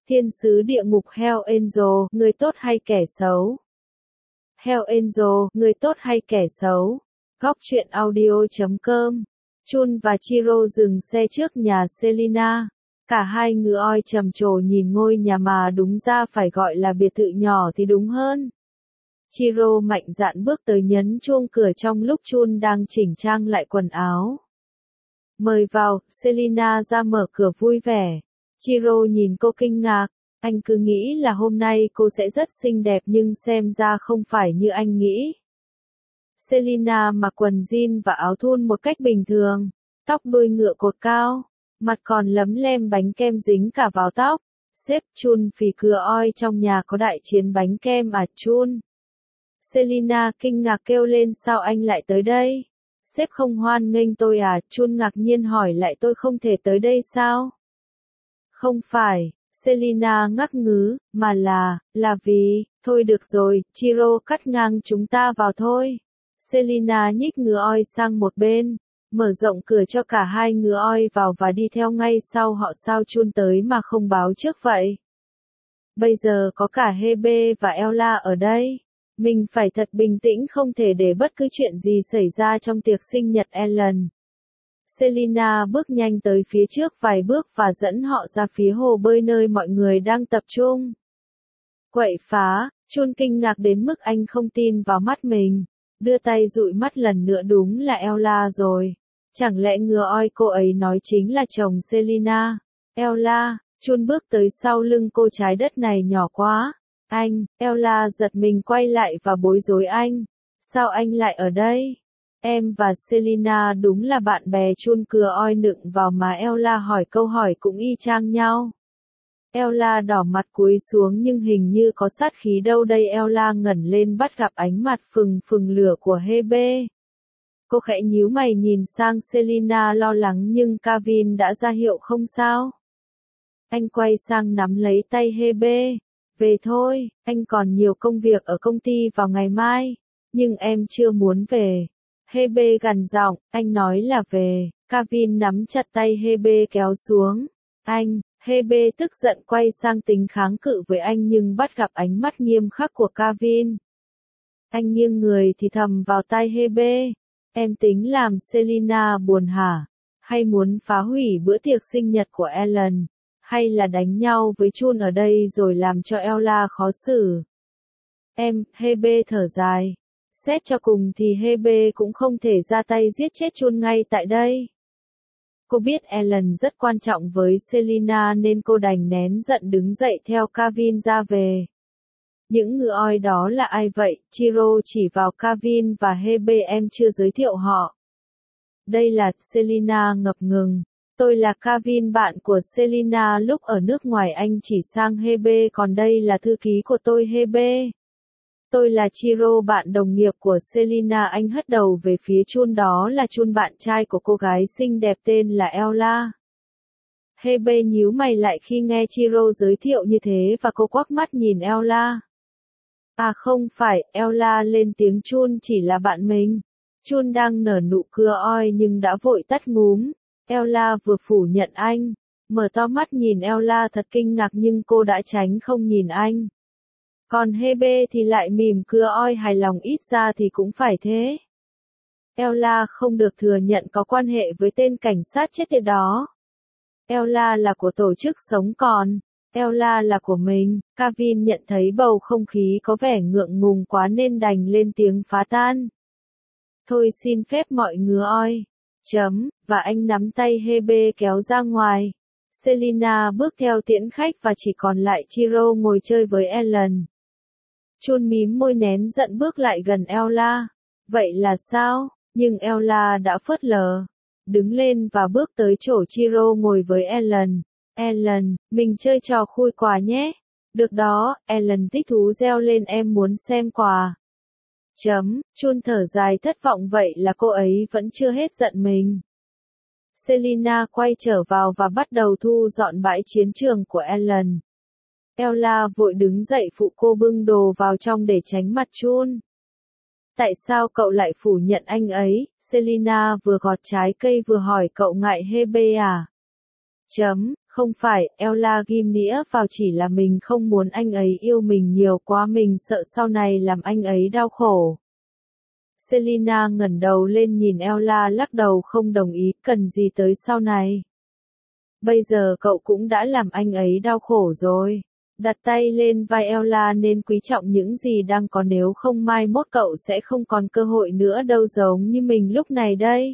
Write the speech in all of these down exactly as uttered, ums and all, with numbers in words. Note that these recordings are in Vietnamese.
Thiên sứ địa ngục Hell Angel, người tốt hay kẻ xấu? Hell Angel, người tốt hay kẻ xấu? Góc truyện audio chấm com. Chun và Chiro dừng xe trước nhà Selina. Cả hai ngựa oi trầm trồ nhìn ngôi nhà mà đúng ra phải gọi là biệt thự nhỏ thì đúng hơn. Chiro mạnh dạn bước tới nhấn chuông cửa trong lúc Chun đang chỉnh trang lại quần áo. Mời vào, Selina ra mở cửa vui vẻ. Chiro nhìn cô kinh ngạc, anh cứ nghĩ là hôm nay cô sẽ rất xinh đẹp nhưng xem ra không phải như anh nghĩ. Selina mặc quần jean và áo thun một cách bình thường, tóc đuôi ngựa cột cao, mặt còn lấm lem bánh kem dính cả vào tóc. Sếp Chun phì cửa oi trong nhà có đại chiến bánh kem à Chun? Selina kinh ngạc kêu lên sao anh lại tới đây? Sếp không hoan nghênh tôi à? Chun ngạc nhiên hỏi lại tôi không thể tới đây sao? Không phải, Selina ngắc ngứ, mà là, là vì, thôi được rồi, Chiro cắt ngang chúng ta vào thôi. Selina nhích ngựa oi sang một bên, mở rộng cửa cho cả hai ngựa oi vào và đi theo ngay sau họ. Sao Chun tới mà không báo trước vậy? Bây giờ có cả Hebe và Ella ở đây. Mình phải thật bình tĩnh không thể để bất cứ chuyện gì xảy ra trong tiệc sinh nhật Ellen. Selina bước nhanh tới phía trước vài bước và dẫn họ ra phía hồ bơi nơi mọi người đang tập trung. Quậy phá, Chun kinh ngạc đến mức anh không tin vào mắt mình, đưa tay dụi mắt lần nữa đúng là Ella rồi. Chẳng lẽ ngựa oi cô ấy nói chính là chồng Selina? Ella, Chun bước tới sau lưng cô, trái đất này nhỏ quá. Anh, Ella giật mình quay lại và bối rối anh. Sao anh lại ở đây? Em và Selina đúng là bạn bè. Chun cưa oi nựng vào mà Ella hỏi câu hỏi cũng y chang nhau. Ella đỏ mặt cúi xuống nhưng hình như có sát khí đâu đây. Ella ngẩng lên bắt gặp ánh mặt phừng phừng lửa của Hebe. Cô khẽ nhíu mày nhìn sang Selina lo lắng nhưng Kevin đã ra hiệu không sao. Anh quay sang nắm lấy tay Hebe. Về thôi, anh còn nhiều công việc ở công ty vào ngày mai. Nhưng em chưa muốn về. Hebe gằn giọng, anh nói là về. Kevin nắm chặt tay Hebe kéo xuống. Anh, Hebe tức giận quay sang tính kháng cự với anh nhưng bắt gặp ánh mắt nghiêm khắc của Kevin. Anh nghiêng người thì thầm vào tai Hebe. Em tính làm Selina buồn hả? Hay muốn phá hủy bữa tiệc sinh nhật của Ellen? Hay là đánh nhau với Chun ở đây rồi làm cho Ella khó xử? Em, Hebe thở dài. Xét cho cùng thì Hebe cũng không thể ra tay giết chết Chun ngay tại đây. Cô biết Ellen rất quan trọng với Selina nên cô đành nén giận đứng dậy theo Kevin ra về. Những ngựa oi đó là ai vậy? Chiro chỉ vào Kevin và Hebe. Em chưa giới thiệu họ. Đây là, Selina ngập ngừng. Tôi là Kevin, bạn của Selina lúc ở nước ngoài. Anh chỉ sang Hebe. Còn đây là thư ký của tôi Hebe. Tôi là Chiro, bạn đồng nghiệp của Selina. Anh hất đầu về phía Chun, đó là Chun, bạn trai của cô gái xinh đẹp tên là Ella. Hebe nhíu mày lại khi nghe Chiro giới thiệu như thế và cô quắc mắt nhìn Ella. À không phải, Ella lên tiếng, Chun chỉ là bạn mình. Chun đang nở nụ cười oi nhưng đã vội tắt ngúm. Ella vừa phủ nhận anh, mở to mắt nhìn Ella thật kinh ngạc nhưng cô đã tránh không nhìn anh. Còn Hebe thì lại mỉm cười oi hài lòng, ít ra thì cũng phải thế. Ella không được thừa nhận có quan hệ với tên cảnh sát chết tiệt đó. Ella là của tổ chức sống còn. Ella là của mình. Kevin nhận thấy bầu không khí có vẻ ngượng ngùng quá nên đành lên tiếng phá tan. Thôi xin phép mọi ngứa oi. Chấm, và anh nắm tay Hebe kéo ra ngoài. Selina bước theo tiễn khách và chỉ còn lại Chiro ngồi chơi với Ellen. Chun mím môi nén giận bước lại gần Ella. Vậy là sao? Nhưng Ella đã phớt lờ. Đứng lên và bước tới chỗ Chiro ngồi với Ellen. Ellen, mình chơi trò khui quà nhé. Được đó, Ellen thích thú reo lên, em muốn xem quà. Chấm, Chun thở dài thất vọng, vậy là cô ấy vẫn chưa hết giận mình. Selina quay trở vào và bắt đầu thu dọn bãi chiến trường của Ellen. Ella vội đứng dậy phụ cô bưng đồ vào trong để tránh mặt Chun. Tại sao cậu lại phủ nhận anh ấy? Selina vừa gọt trái cây vừa hỏi, cậu ngại Hebe à? Chấm, Không phải, Ella ghim nĩa vào chỉ là mình không muốn anh ấy yêu mình nhiều quá, mình sợ sau này làm anh ấy đau khổ. Selina ngẩng đầu lên nhìn Ella lắc đầu không đồng ý, cần gì tới sau này. Bây giờ cậu cũng đã làm anh ấy đau khổ rồi. Đặt tay lên vai Ella nên quý trọng những gì đang có, nếu không mai mốt cậu sẽ không còn cơ hội nữa đâu, giống như mình lúc này đây.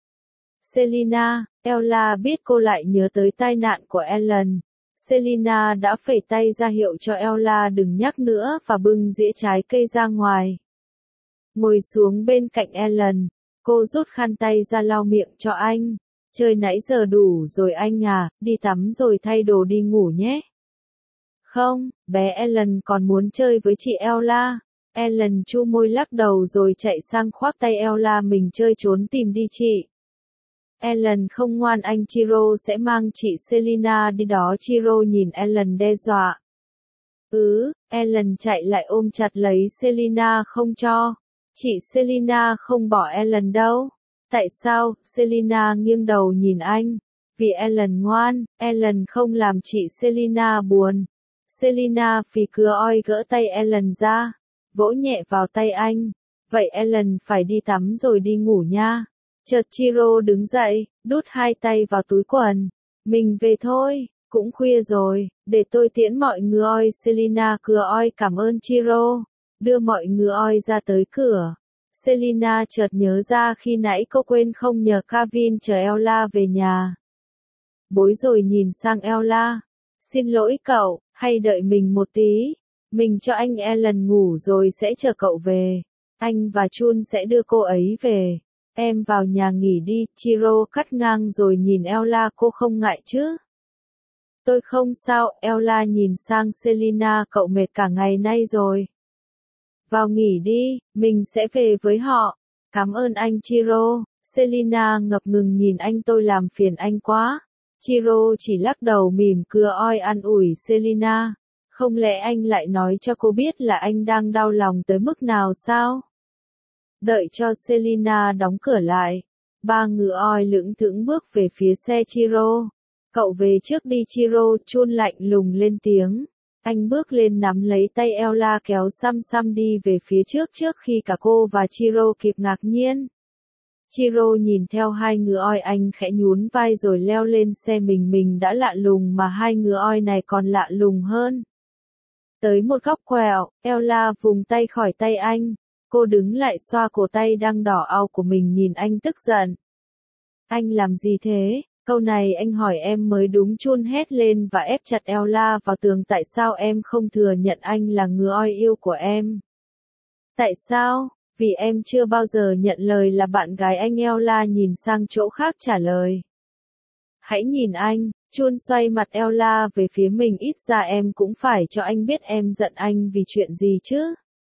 Selina, Ella biết cô lại nhớ tới tai nạn của Alan. Selina đã phẩy tay ra hiệu cho Ella đừng nhắc nữa và bưng dĩa trái cây ra ngoài. Ngồi xuống bên cạnh Alan, cô rút khăn tay ra lau miệng cho anh. Chơi nãy giờ đủ rồi anh à, đi tắm rồi thay đồ đi ngủ nhé. Không, bé Alan còn muốn chơi với chị Ella. Alan chu môi lắc đầu rồi chạy sang khoác tay Ella mình chơi trốn tìm đi chị. Alan không ngoan, anh Chiro sẽ mang chị Selina đi đó. Chiro nhìn Alan đe dọa. Ừ, Alan chạy lại ôm chặt lấy Selina không cho. Chị Selina không bỏ Alan đâu. Tại sao? Selina nghiêng đầu nhìn anh. Vì Alan ngoan, Alan không làm chị Selina buồn. Selina phì cửa oi gỡ tay Alan ra, vỗ nhẹ vào tay anh. Vậy Alan phải đi tắm rồi đi ngủ nha. Chợt Chiro đứng dậy, đút hai tay vào túi quần. Mình về thôi, cũng khuya rồi, để tôi tiễn mọi người oi. Selina cửa oi cảm ơn Chiro, đưa mọi người oi ra tới cửa. Selina chợt nhớ ra khi nãy cô quên không nhờ Kevin chờ Ella về nhà. Bối rồi nhìn sang Ella. Xin lỗi cậu, hay đợi mình một tí. Mình cho anh Alan ngủ rồi sẽ chờ cậu về. Anh và Chun sẽ đưa cô ấy về. Em vào nhà nghỉ đi. Chiro cắt ngang rồi nhìn Ella, cô không ngại chứ? Tôi không sao. Ella nhìn sang Selina, cậu mệt cả ngày nay rồi. Vào nghỉ đi, mình sẽ về với họ. Cảm ơn anh Chiro. Selina ngập ngừng nhìn anh, tôi làm phiền anh quá. Chiro chỉ lắc đầu mỉm cười oi an ủi Selina. Không lẽ anh lại nói cho cô biết là anh đang đau lòng tới mức nào sao? Đợi cho Selina đóng cửa lại, ba người oi lững thững bước về phía xe Chiro. Cậu về trước đi Chiro. Chun lạnh lùng lên tiếng. Anh bước lên nắm lấy tay Ella kéo xăm xăm đi về phía trước trước khi cả cô và Chiro kịp ngạc nhiên. Chiro nhìn theo hai ngựa oi, anh khẽ nhún vai rồi leo lên xe. Mình mình đã lạ lùng mà hai ngựa oi này còn lạ lùng hơn. Tới một góc quẹo, Ella vùng tay khỏi tay anh. Cô đứng lại xoa cổ tay đang đỏ au của mình nhìn anh tức giận. Anh làm gì thế? Câu này anh hỏi em mới đúng. Chun hét lên và ép chặt Ella vào tường. Tại sao em không thừa nhận anh là ngựa oi yêu của em? Tại sao? Vì em chưa bao giờ nhận lời là bạn gái anh. Ella nhìn sang chỗ khác trả lời. Hãy nhìn anh. Chun xoay mặt Ella về phía mình. Ít ra em cũng phải cho anh biết em giận anh vì chuyện gì chứ.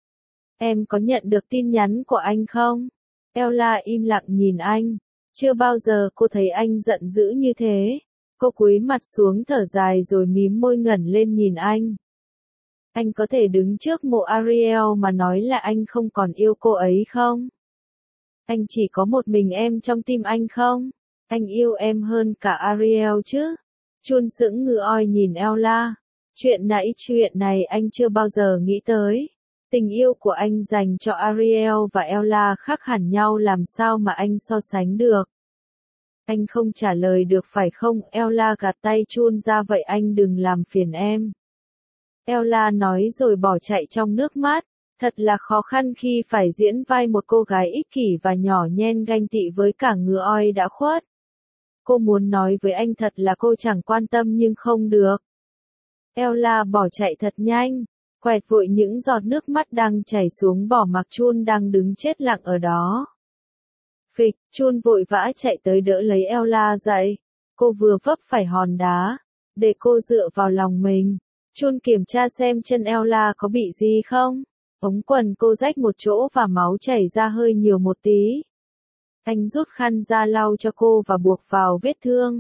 Em có nhận được tin nhắn của anh không? Ella im lặng nhìn anh. Chưa bao giờ cô thấy anh giận dữ như thế. Cô cúi mặt xuống thở dài rồi mím môi ngẩng lên nhìn anh. Anh có thể đứng trước mộ Ariel mà nói là anh không còn yêu cô ấy không? Anh chỉ có một mình em trong tim anh không? Anh yêu em hơn cả Ariel chứ? Chun sững ngừ oi nhìn Ella. Chuyện nãy chuyện này anh chưa bao giờ nghĩ tới. Tình yêu của anh dành cho Ariel và Ella khác hẳn nhau, làm sao mà anh so sánh được? Anh không trả lời được phải không? Ella gạt tay Chun ra. Vậy anh đừng làm phiền em. Ella nói rồi bỏ chạy trong nước mắt. Thật là khó khăn khi phải diễn vai một cô gái ích kỷ và nhỏ nhen ganh tị với cả ngựa oi đã khuất. Cô muốn nói với anh thật là cô chẳng quan tâm nhưng không được. Ella bỏ chạy thật nhanh, quẹt vội những giọt nước mắt đang chảy xuống, bỏ mặc Chun đang đứng chết lặng ở đó. Phịch, Chun vội vã chạy tới đỡ lấy Ella dậy. Cô vừa vấp phải hòn đá, để cô dựa vào lòng mình. Chun kiểm tra xem chân Ella có bị gì không. Ống quần cô rách một chỗ và máu chảy ra hơi nhiều một tí. Anh rút khăn ra lau cho cô và buộc vào vết thương.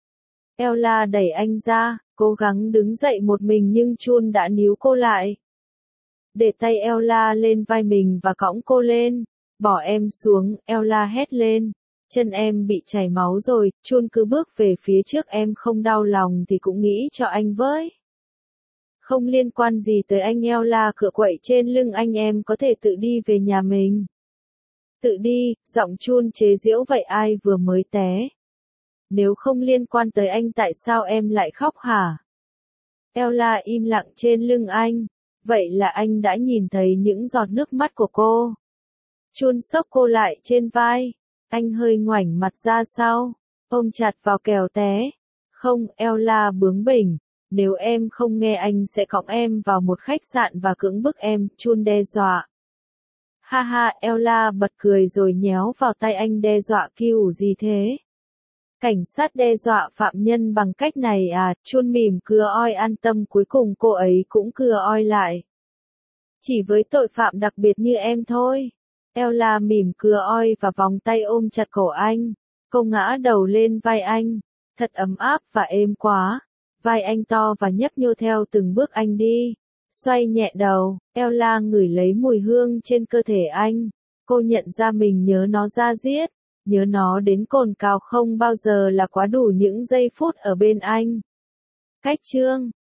Ella đẩy anh ra, cố gắng đứng dậy một mình nhưng Chun đã níu cô lại. Để tay Ella lên vai mình và cõng cô lên. Bỏ em xuống, Ella hét lên. Chân em bị chảy máu rồi, Chun cứ bước về phía trước, em không đau lòng thì cũng nghĩ cho anh với. Không liên quan gì tới anh. Ella cựa quậy trên lưng anh, em có thể tự đi về nhà mình. Tự đi, giọng Chun chế giễu, vậy ai vừa mới té? Nếu không liên quan tới anh tại sao em lại khóc hả? Ella im lặng trên lưng anh. Vậy là anh đã nhìn thấy những giọt nước mắt của cô. Chun xốc cô lại trên vai. Anh hơi ngoảnh mặt ra sau, ôm chặt vào kẻo té. Không, Ella bướng bỉnh. Nếu em không nghe anh sẽ cõng em vào một khách sạn và cưỡng bức em, Chun đe dọa. Ha ha, Ella bật cười rồi nhéo vào tay anh, đe dọa kiểu gì thế? Cảnh sát đe dọa phạm nhân bằng cách này à? Chun mỉm cưa oi, an tâm, cuối cùng cô ấy cũng cưa oi lại. Chỉ với tội phạm đặc biệt như em thôi. Ella mỉm cưa oi và vòng tay ôm chặt cổ anh. Cô ngã đầu lên vai anh. Thật ấm áp và êm quá. Vai anh to và nhấp nhô theo từng bước anh đi. Xoay nhẹ đầu, Ella ngửi lấy mùi hương trên cơ thể anh. Cô nhận ra mình nhớ nó da diết. Nhớ nó đến cồn cào, không bao giờ là quá đủ những giây phút ở bên anh. Cách chương